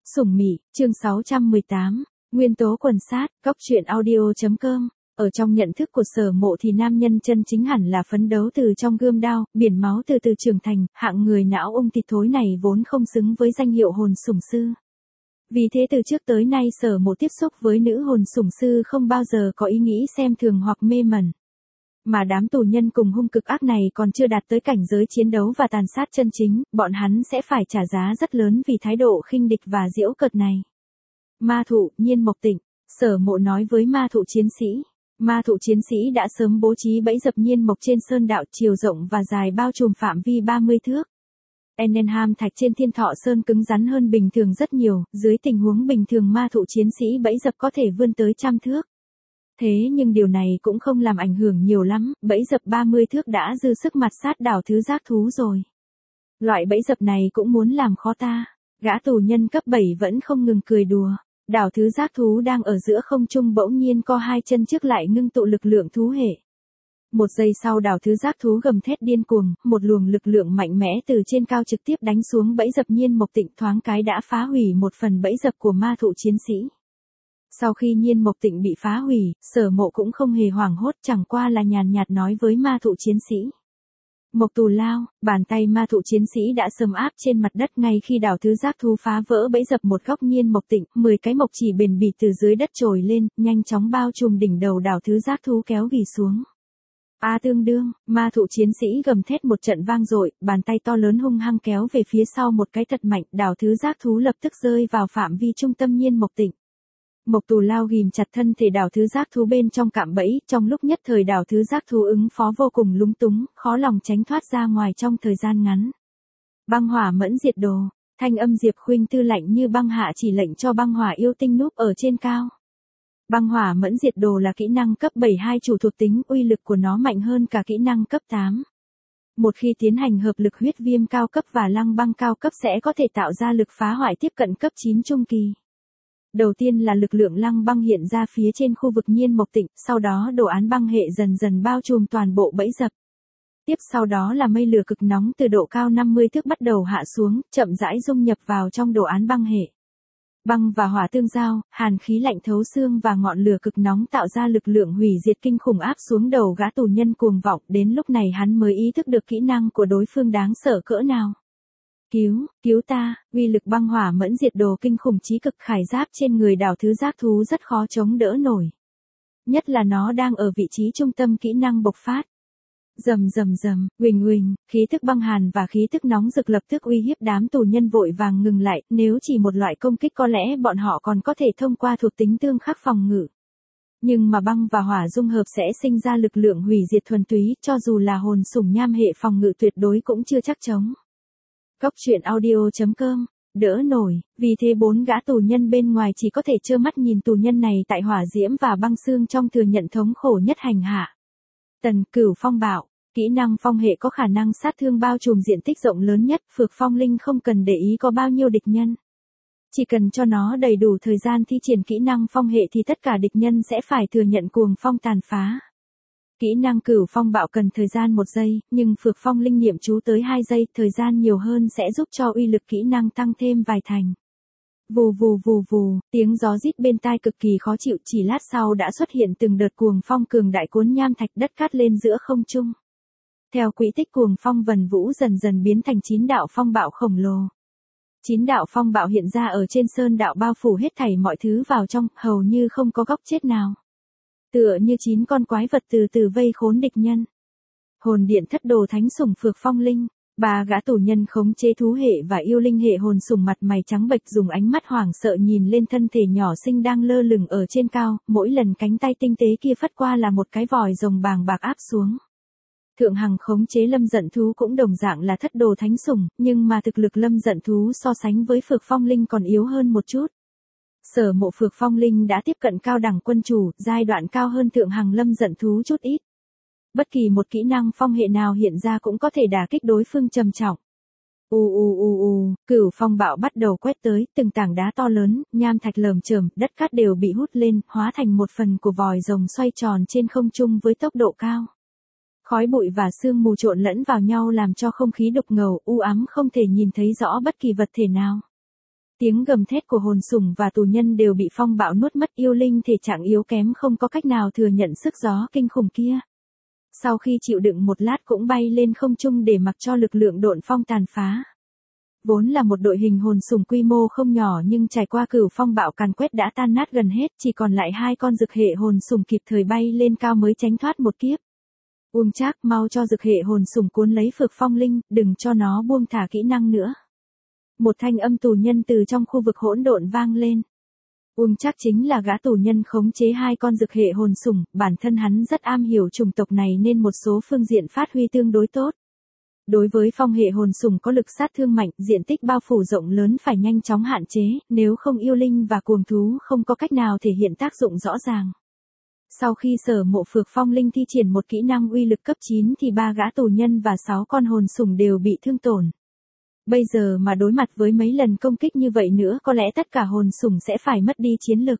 Sủng Mị, chương 618, Nguyên tố quần sát, Cóc truyện audio.com. Ở trong nhận thức của Sở Mộ thì nam nhân chân chính hẳn là phấn đấu từ trong gươm đao, biển máu từ từ trưởng thành, hạng người não ung thịt thối này vốn không xứng với danh hiệu hồn sủng sư. Vì thế từ trước tới nay Sở Mộ tiếp xúc với nữ hồn sủng sư không bao giờ có ý nghĩ xem thường hoặc mê mẩn. Mà đám tù nhân cùng hung cực ác này còn chưa đạt tới cảnh giới chiến đấu và tàn sát chân chính, bọn hắn sẽ phải trả giá rất lớn vì thái độ khinh địch và giễu cợt này. Ma thụ, Nhiên Mộc Tịnh, Sở Mộ nói với ma thụ chiến sĩ. Ma thụ chiến sĩ đã sớm bố trí bẫy dập nhiên mộc trên sơn đạo, chiều rộng và dài bao trùm phạm vi 30 thước. Enenham thạch trên Thiên Thọ Sơn cứng rắn hơn bình thường rất nhiều, dưới tình huống bình thường ma thụ chiến sĩ bẫy dập có thể vươn tới 100 thước. Thế nhưng điều này cũng không làm ảnh hưởng nhiều lắm, bẫy dập 30 thước đã dư sức mặt sát đảo thứ giác thú rồi. Loại bẫy dập này cũng muốn làm khó ta. Gã tù nhân cấp 7 vẫn không ngừng cười đùa. Đảo thứ giác thú đang ở giữa không trung bỗng nhiên co hai chân trước lại ngưng tụ lực lượng thú hệ. Một giây sau đảo thứ giác thú gầm thét điên cuồng, một luồng lực lượng mạnh mẽ từ trên cao trực tiếp đánh xuống bẫy dập Nhiên Mộc Tịnh, thoáng cái đã phá hủy một phần bẫy dập của ma thụ chiến sĩ. Sau khi Nhiên Mộc Tịnh bị phá hủy, Sở Mộ cũng không hề hoảng hốt, chẳng qua là nhàn nhạt nói với ma thụ chiến sĩ. Mộc Tù Lao, bàn tay ma thụ chiến sĩ đã sầm áp trên mặt đất ngay khi đảo thứ giác thú phá vỡ bẫy dập một góc Nhiên Mộc Tịnh, 10 cái mộc chỉ bền bỉ từ dưới đất trồi lên, nhanh chóng bao trùm đỉnh đầu đảo thứ giác thú kéo ghì xuống. Tương đương, ma thụ chiến sĩ gầm thét một trận vang dội, bàn tay to lớn hung hăng kéo về phía sau một cái thật mạnh, đảo thứ giác thú lập tức rơi vào phạm vi trung tâm Nhiên Mộc Tịnh. Mộc Tù Lao ghìm chặt thân thể đảo thứ giác thú bên trong cạm bẫy, trong lúc nhất thời đảo thứ giác thú ứng phó vô cùng lúng túng, khó lòng tránh thoát ra ngoài trong thời gian ngắn. Băng hỏa mẫn diệt đồ, thanh âm Diệp Khuynh tư lạnh như băng hạ chỉ lệnh cho băng hỏa yêu tinh núp ở trên cao. Băng hỏa mẫn diệt đồ là kỹ năng cấp 72 chủ thuộc tính, uy lực của nó mạnh hơn cả kỹ năng cấp 8. Một khi tiến hành hợp lực huyết viêm cao cấp và lăng băng cao cấp sẽ có thể tạo ra lực phá hoại tiếp cận cấp 9 trung kỳ. Đầu tiên là lực lượng lăng băng hiện ra phía trên khu vực Nhiên Mộc Tịnh, sau đó đồ án băng hệ dần dần bao trùm toàn bộ bẫy dập. Tiếp sau đó là mây lửa cực nóng từ độ cao 50 thước bắt đầu hạ xuống, chậm rãi dung nhập vào trong đồ án băng hệ. Băng và hỏa tương giao, hàn khí lạnh thấu xương và ngọn lửa cực nóng tạo ra lực lượng hủy diệt kinh khủng áp xuống đầu gã tù nhân cuồng vọng, đến lúc này hắn mới ý thức được kỹ năng của đối phương đáng sợ cỡ nào. Cứu ta, uy lực băng hỏa mẫn diệt đồ kinh khủng chí cực, khải giáp trên người đảo thứ giác thú rất khó chống đỡ nổi. Nhất là nó đang ở vị trí trung tâm kỹ năng bộc phát. Rầm, huỳnh, khí thức băng hàn và khí thức nóng rực lập tức uy hiếp đám tù nhân vội vàng ngừng lại, nếu chỉ một loại công kích có lẽ bọn họ còn có thể thông qua thuộc tính tương khắc phòng ngự. Nhưng mà băng và hỏa dung hợp sẽ sinh ra lực lượng hủy diệt thuần túy, cho dù là hồn sủng nham hệ phòng ngự tuyệt đối cũng chưa chắc chống. Cóc truyện audio.com, đỡ nổi, vì thế 4 gã tù nhân bên ngoài chỉ có thể trơ mắt nhìn tù nhân này tại hỏa diễm và băng xương trong thừa nhận thống khổ nhất hành hạ. Tần Cửu Phong Bạo, kỹ năng phong hệ có khả năng sát thương bao trùm diện tích rộng lớn nhất, Phược Phong Linh không cần để ý có bao nhiêu địch nhân. Chỉ cần cho nó đầy đủ thời gian thi triển kỹ năng phong hệ thì tất cả địch nhân sẽ phải thừa nhận cuồng phong tàn phá. Kỹ năng Cửu Phong Bạo cần thời gian 1 giây, nhưng Phược Phong Linh niệm chú tới 2 giây, thời gian nhiều hơn sẽ giúp cho uy lực kỹ năng tăng thêm vài thành. Vù, tiếng gió rít bên tai cực kỳ khó chịu, chỉ lát sau đã xuất hiện từng đợt cuồng phong cường đại cuốn nham thạch đất cát lên giữa không trung. Theo quỹ tích cuồng phong vần vũ dần dần biến thành 9 đạo phong bạo khổng lồ. 9 đạo phong bạo hiện ra ở trên sơn đạo bao phủ hết thảy mọi thứ vào trong, hầu như không có góc chết nào. Tựa như 9 con quái vật từ từ vây khốn địch nhân. Hồn điện thất đồ thánh sủng Phược Phong Linh, 3 gã tù nhân khống chế thú hệ và yêu linh hệ hồn sủng mặt mày trắng bệch dùng ánh mắt hoảng sợ nhìn lên thân thể nhỏ xinh đang lơ lửng ở trên cao, mỗi lần cánh tay tinh tế kia phất qua là một cái vòi rồng bàng bạc áp xuống. Thượng Hằng khống chế Lâm Giận Thú cũng đồng dạng là thất đồ thánh sủng, nhưng mà thực lực Lâm Giận Thú so sánh với Phược Phong Linh còn yếu hơn một chút. Sở Mộ Phược Phong Linh đã tiếp cận cao đẳng quân chủ, giai đoạn cao hơn Thượng Hằng Lâm Giận Thú chút ít. Bất kỳ một kỹ năng phong hệ nào hiện ra cũng có thể đả kích đối phương trầm trọng. Cửu phong bạo bắt đầu quét tới, từng tảng đá to lớn, nham thạch lởm chởm, đất cát đều bị hút lên, hóa thành một phần của vòi rồng xoay tròn trên không trung với tốc độ cao. Khói bụi và sương mù trộn lẫn vào nhau làm cho không khí đục ngầu, u ám không thể nhìn thấy rõ bất kỳ vật thể nào. Tiếng gầm thét của hồn sủng và tù nhân đều bị phong bạo nuốt mất, yêu linh thể trạng yếu kém không có cách nào thừa nhận sức gió kinh khủng kia. Sau khi chịu đựng một lát cũng bay lên không trung để mặc cho lực lượng độn phong tàn phá. Vốn là một đội hình hồn sủng quy mô không nhỏ nhưng trải qua cửu phong bạo càn quét đã tan nát gần hết, chỉ còn lại 2 con dực hệ hồn sủng kịp thời bay lên cao mới tránh thoát một kiếp. Uông Trác, mau cho dực hệ hồn sủng cuốn lấy Phược Phong Linh, đừng cho nó buông thả kỹ năng nữa. Một thanh âm tù nhân từ trong khu vực hỗn độn vang lên. Uông Trác chính là gã tù nhân khống chế 2 con dực hệ hồn sủng, bản thân hắn rất am hiểu chủng tộc này nên một số phương diện phát huy tương đối tốt. Đối với phong hệ hồn sủng có lực sát thương mạnh, diện tích bao phủ rộng lớn phải nhanh chóng hạn chế, nếu không yêu linh và cuồng thú không có cách nào thể hiện tác dụng rõ ràng. Sau khi Sở Mộ Phược Phong Linh thi triển một kỹ năng uy lực cấp 9 thì 3 gã tù nhân và 6 con hồn sủng đều bị thương tổn. Bây giờ mà đối mặt với mấy lần công kích như vậy nữa có lẽ tất cả hồn sủng sẽ phải mất đi chiến lực.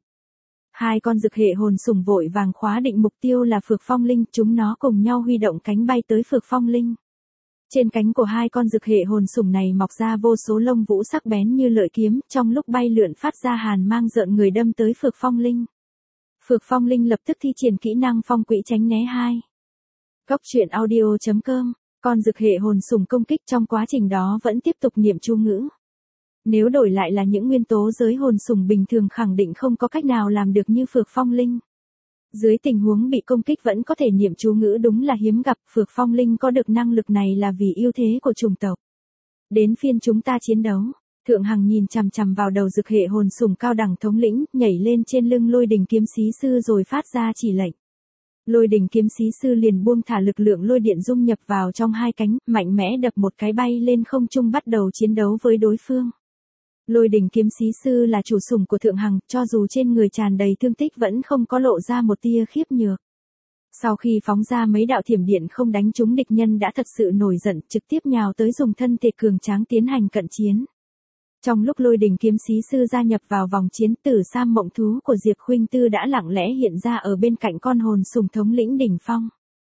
2 con dực hệ hồn sủng vội vàng khóa định mục tiêu là Phược Phong Linh, chúng nó cùng nhau huy động cánh bay tới Phược Phong Linh. Trên cánh của 2 con dực hệ hồn sủng này mọc ra vô số lông vũ sắc bén như lợi kiếm, trong lúc bay lượn phát ra hàn mang rợn người đâm tới Phược Phong Linh. Phược Phong Linh lập tức thi triển kỹ năng phong quỹ tránh né 2. Cốc truyện audio.com, con dực hệ hồn sủng công kích trong quá trình đó vẫn tiếp tục niệm chú ngữ. Nếu đổi lại là những nguyên tố giới hồn sủng bình thường khẳng định không có cách nào làm được như Phược Phong Linh. Dưới tình huống bị công kích vẫn có thể niệm chú ngữ đúng là hiếm gặp, Phược Phong Linh có được năng lực này là vì ưu thế của chủng tộc. Đến phiên chúng ta chiến đấu. Thượng Hằng nhìn chằm chằm vào đầu dực hệ hồn sủng cao đẳng thống lĩnh, nhảy lên trên lưng Lôi Đỉnh kiếm sĩ sư rồi phát ra chỉ lệnh. Lôi Đỉnh kiếm sĩ sư liền buông thả lực lượng lôi điện dung nhập vào trong 2 cánh, mạnh mẽ đập một cái bay lên không trung bắt đầu chiến đấu với đối phương. Lôi Đỉnh kiếm sĩ sư là chủ sủng của Thượng Hằng, cho dù trên người tràn đầy thương tích vẫn không có lộ ra một tia khiếp nhược. Sau khi phóng ra mấy đạo thiểm điện không đánh trúng địch nhân đã thật sự nổi giận, trực tiếp nhào tới dùng thân thể cường tráng tiến hành cận chiến. Trong lúc Lôi Đỉnh kiếm sĩ sư gia nhập vào vòng chiến, Tử Sam mộng thú của Diệp Khuynh Tư đã lặng lẽ hiện ra ở bên cạnh con hồn sủng thống lĩnh đỉnh phong.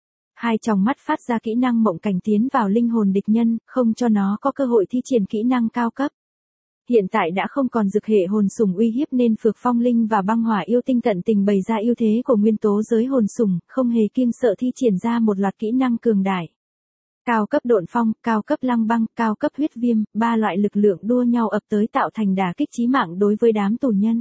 2 tròng mắt phát ra kỹ năng mộng cảnh tiến vào linh hồn địch nhân, không cho nó có cơ hội thi triển kỹ năng cao cấp. Hiện tại đã không còn dực hệ hồn sủng uy hiếp nên Phược Phong Linh và Băng Hỏa yêu tinh tận tình bày ra ưu thế của nguyên tố giới hồn sủng, không hề kiêng sợ thi triển ra một loạt kỹ năng cường đại. Cao cấp độn phong, cao cấp lăng băng, cao cấp huyết viêm, 3 loại lực lượng đua nhau ập tới tạo thành đả kích chí mạng đối với đám tù nhân.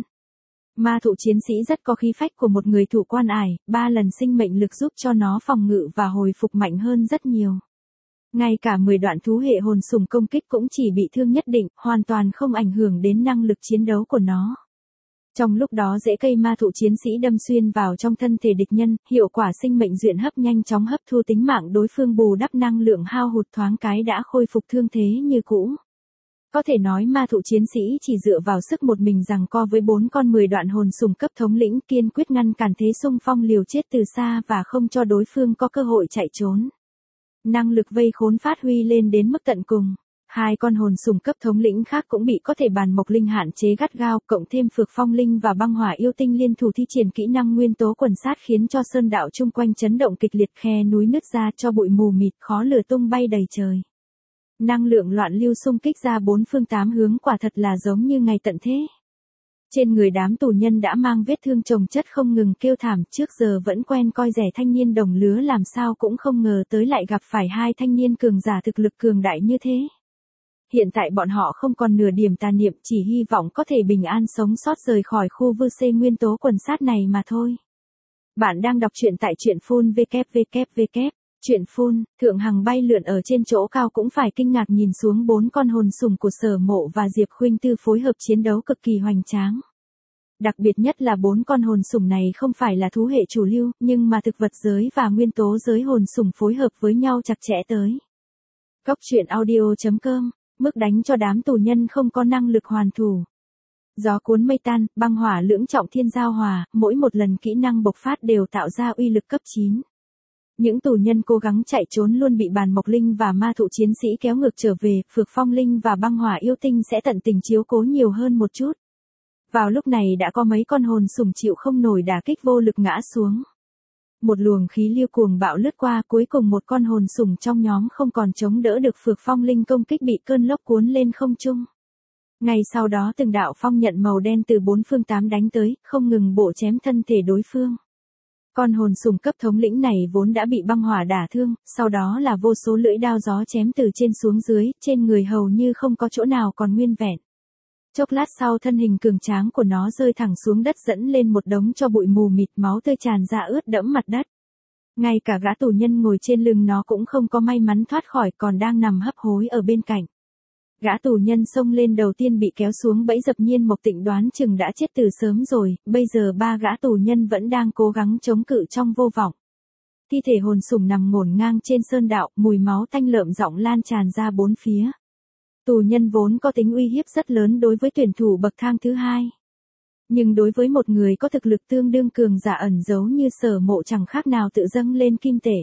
Ma thụ chiến sĩ rất có khí phách của một người thủ quan ải, 3 lần sinh mệnh lực giúp cho nó phòng ngự và hồi phục mạnh hơn rất nhiều. Ngay cả 10 đoạn thú hệ hồn sủng công kích cũng chỉ bị thương nhất định, hoàn toàn không ảnh hưởng đến năng lực chiến đấu của nó. Trong lúc đó rễ cây ma thụ chiến sĩ đâm xuyên vào trong thân thể địch nhân, hiệu quả sinh mệnh duyện hấp nhanh chóng hấp thu tính mạng đối phương bù đắp năng lượng hao hụt thoáng cái đã khôi phục thương thế như cũ. Có thể nói ma thụ chiến sĩ chỉ dựa vào sức một mình giằng co với 4 con 10 đoạn hồn sủng cấp thống lĩnh, kiên quyết ngăn cản thế xung phong liều chết từ xa và không cho đối phương có cơ hội chạy trốn. Năng lực vây khốn phát huy lên đến mức tận cùng. 2 con hồn sủng cấp thống lĩnh khác cũng bị có thể bàn mộc linh hạn chế gắt gao, cộng thêm Phược Phong Linh và Băng Hỏa yêu tinh liên thủ thi triển kỹ năng nguyên tố quần sát khiến cho sơn đạo chung quanh chấn động kịch liệt, khe núi nứt ra cho bụi mù mịt, khó lửa tung bay đầy trời. Năng lượng loạn lưu xung kích ra 4 phương 8 hướng quả thật là giống như ngày tận thế. Trên người đám tù nhân đã mang vết thương chồng chất không ngừng kêu thảm, trước giờ vẫn quen coi rẻ thanh niên đồng lứa làm sao cũng không ngờ tới lại gặp phải 2 thanh niên cường giả thực lực cường đại như thế. Hiện tại bọn họ không còn nửa điểm tà niệm, chỉ hy vọng có thể bình an sống sót rời khỏi khu vư xê nguyên tố quần sát này mà thôi. Bạn đang đọc truyện tại truyện phun www. Truyện phun, Thượng Hằng bay lượn ở trên chỗ cao cũng phải kinh ngạc nhìn xuống 4 con hồn sủng của Sở Mộ và Diệp Khuynh Tư phối hợp chiến đấu cực kỳ hoành tráng. Đặc biệt nhất là 4 con hồn sủng này không phải là thú hệ chủ lưu, nhưng mà thực vật giới và nguyên tố giới hồn sủng phối hợp với nhau chặt chẽ tới. Cốc truyện audio.com, mức đánh cho đám tù nhân không có năng lực hoàn thủ. Gió cuốn mây tan, băng hỏa lưỡng trọng thiên giao hòa, mỗi một lần kỹ năng bộc phát đều tạo ra uy lực cấp 9. Những tù nhân cố gắng chạy trốn luôn bị bàn mộc linh và ma thụ chiến sĩ kéo ngược trở về, Phược Phong Linh và Băng Hỏa yêu tinh sẽ tận tình chiếu cố nhiều hơn một chút. Vào lúc này đã có mấy con hồn sủng chịu không nổi đả kích vô lực ngã xuống. Một luồng khí lưu cuồng bạo lướt qua, cuối cùng một con hồn sủng trong nhóm không còn chống đỡ được Phược Phong Linh công kích bị cơn lốc cuốn lên không trung. Ngay sau đó từng đạo phong nhận màu đen từ bốn phương tám đánh tới, không ngừng bổ chém thân thể đối phương. Con hồn sùng cấp thống lĩnh này vốn đã bị băng hỏa đả thương, sau đó là vô số lưỡi đao gió chém từ trên xuống dưới, trên người hầu như không có chỗ nào còn nguyên vẹn. Chốc lát sau thân hình cường tráng của nó rơi thẳng xuống đất dẫn lên một đống cho bụi mù mịt, máu tươi tràn ra ướt đẫm mặt đất. Ngay cả gã tù nhân ngồi trên lưng nó cũng không có may mắn thoát khỏi, còn đang nằm hấp hối ở bên cạnh. Gã tù nhân xông lên đầu tiên bị kéo xuống bẫy dập, Nhiên Mộc Tịnh đoán chừng đã chết từ sớm rồi, bây giờ ba gã tù nhân vẫn đang cố gắng chống cự trong vô vọng. Thi thể hồn sùng nằm ngổn ngang trên sơn đạo, mùi máu tanh lợm giọng lan tràn ra bốn phía. Tù nhân vốn có tính uy hiếp rất lớn đối với tuyển thủ bậc thang thứ hai. Nhưng đối với một người có thực lực tương đương cường giả ẩn giấu như Sở Mộ chẳng khác nào tự dâng lên kim tể.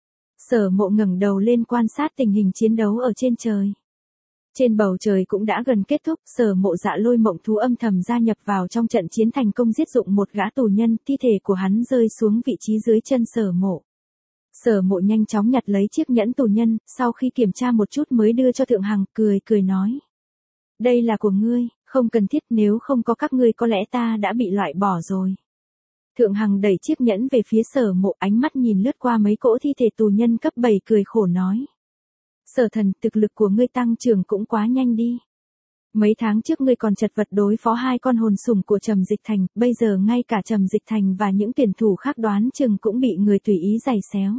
Sở Mộ ngẩng đầu lên quan sát tình hình chiến đấu ở trên trời. Trên bầu trời cũng đã gần kết thúc, Sở Mộ Dạ Lôi Mộng Thú âm thầm gia nhập vào trong trận chiến, thành công giết dụng một gã tù nhân, thi thể của hắn rơi xuống vị trí dưới chân Sở Mộ. Sở Mộ nhanh chóng nhặt lấy chiếc nhẫn tù nhân, sau khi kiểm tra một chút mới đưa cho Thượng Hằng, cười nói. Đây là của ngươi, không cần thiết, nếu không có các ngươi có lẽ ta đã bị loại bỏ rồi. Thượng Hằng đẩy chiếc nhẫn về phía Sở Mộ, ánh mắt nhìn lướt qua mấy cỗ thi thể tù nhân cấp 7 cười khổ nói. Sở thần, thực lực của ngươi tăng trưởng cũng quá nhanh đi. Mấy tháng trước ngươi còn chật vật đối phó hai con hồn sùng của Trầm Dịch Thành, bây giờ ngay cả Trầm Dịch Thành và những tuyển thủ khác đoán chừng cũng bị người tùy ý giày xéo.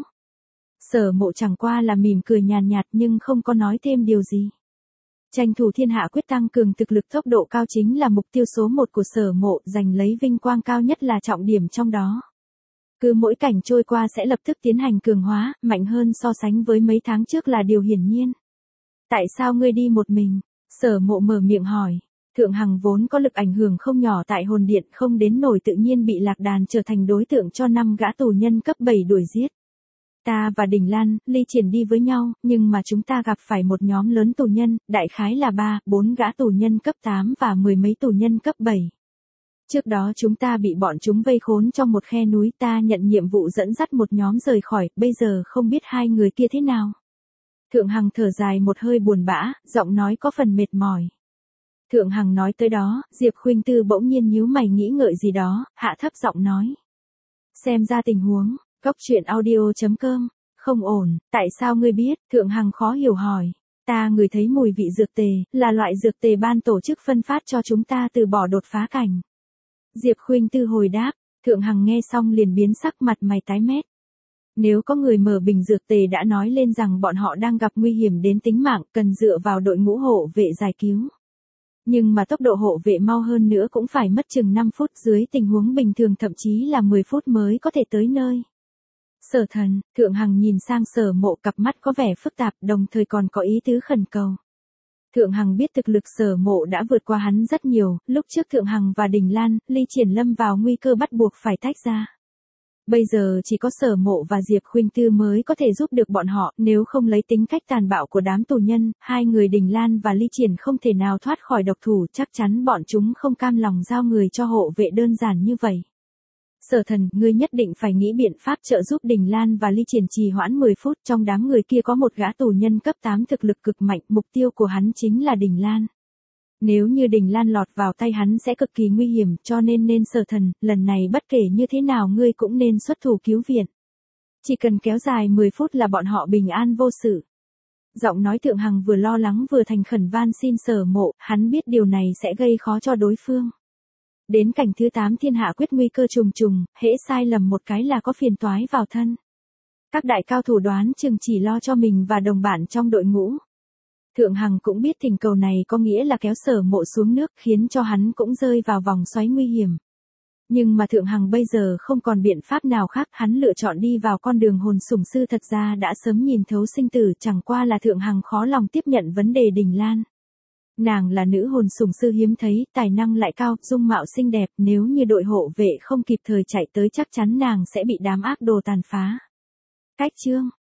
Sở Mộ chẳng qua là mỉm cười nhàn nhạt nhưng không có nói thêm điều gì. Tranh thủ thiên hạ quyết tăng cường thực lực tốc độ cao chính là mục tiêu số 1 của Sở Mộ, giành lấy vinh quang cao nhất là trọng điểm trong đó. Cứ mỗi cảnh trôi qua sẽ lập tức tiến hành cường hóa, mạnh hơn so sánh với mấy tháng trước là điều hiển nhiên. Tại sao ngươi đi một mình? Sở Mộ mở miệng hỏi. Thượng Hằng vốn có lực ảnh hưởng không nhỏ tại hồn điện, không đến nổi tự nhiên bị Lạc Đàn trở thành đối tượng cho 5 gã tù nhân cấp 7 đuổi giết. Ta và Đình Lan, Ly Triển đi với nhau, nhưng mà chúng ta gặp phải một nhóm lớn tù nhân, đại khái là 3-4 gã tù nhân cấp 8 và 10 mấy tù nhân cấp 7. Trước đó chúng ta bị bọn chúng vây khốn trong một khe núi, ta nhận nhiệm vụ dẫn dắt một nhóm rời khỏi, bây giờ không biết hai người kia thế nào. Thượng Hằng thở dài một hơi buồn bã, giọng nói có phần mệt mỏi. Thượng Hằng nói tới đó, Diệp Khuynh Tư bỗng nhiên nhíu mày nghĩ ngợi gì đó, hạ thấp giọng nói. Xem ra tình huống, Goctruyện.audio.com, không ổn, tại sao ngươi biết? Thượng Hằng khó hiểu hỏi. Ta ngửi thấy mùi vị dược tề, là loại dược tề ban tổ chức phân phát cho chúng ta từ bỏ đột phá cảnh. Diệp Khuynh Tư hồi đáp, Thượng Hằng nghe xong liền biến sắc, mặt mày tái mét. Nếu có người mở bình dược tề đã nói lên rằng bọn họ đang gặp nguy hiểm đến tính mạng, cần dựa vào đội ngũ hộ vệ giải cứu. Nhưng mà tốc độ hộ vệ mau hơn nữa cũng phải mất chừng 5 phút, dưới tình huống bình thường thậm chí là 10 phút mới có thể tới nơi. Sở thần, Thượng Hằng nhìn sang Sở Mộ, cặp mắt có vẻ phức tạp, đồng thời còn có ý tứ khẩn cầu. Thượng Hằng biết thực lực Sở Mộ đã vượt qua hắn rất nhiều, lúc trước Thượng Hằng và Đình Lan, Ly Triển lâm vào nguy cơ bắt buộc phải tách ra. Bây giờ chỉ có Sở Mộ và Diệp Khuynh Tư mới có thể giúp được bọn họ, nếu không lấy tính cách tàn bạo của đám tù nhân, hai người Đình Lan và Ly Triển không thể nào thoát khỏi độc thủ, chắc chắn bọn chúng không cam lòng giao người cho hộ vệ đơn giản như vậy. Sở thần, ngươi nhất định phải nghĩ biện pháp trợ giúp Đình Lan và Ly Triển trì hoãn 10 phút, trong đám người kia có một gã tù nhân cấp 8 thực lực cực mạnh, mục tiêu của hắn chính là Đình Lan. Nếu như Đình Lan lọt vào tay hắn sẽ cực kỳ nguy hiểm, cho nên Sở thần, lần này bất kể như thế nào ngươi cũng nên xuất thủ cứu viện. Chỉ cần kéo dài 10 phút là bọn họ bình an vô sự. Giọng nói Thượng Hằng vừa lo lắng vừa thành khẩn van xin Sở Mộ, hắn biết điều này sẽ gây khó cho đối phương. Đến cảnh thứ 8 thiên hạ quyết nguy cơ trùng trùng, hễ sai lầm một cái là có phiền toái vào thân. Các đại cao thủ đoán chừng chỉ lo cho mình và đồng bạn trong đội ngũ. Thượng Hằng cũng biết thỉnh cầu này có nghĩa là kéo Sở Mộ xuống nước, khiến cho hắn cũng rơi vào vòng xoáy nguy hiểm. Nhưng mà Thượng Hằng bây giờ không còn biện pháp nào khác, hắn lựa chọn đi vào con đường hồn sủng sư, thật ra đã sớm nhìn thấu sinh tử, chẳng qua là Thượng Hằng khó lòng tiếp nhận vấn đề Đình Lan. Nàng là nữ hồn sủng sư hiếm thấy, tài năng lại cao, dung mạo xinh đẹp, nếu như đội hộ vệ không kịp thời chạy tới chắc chắn nàng sẽ bị đám ác đồ tàn phá. Cách chương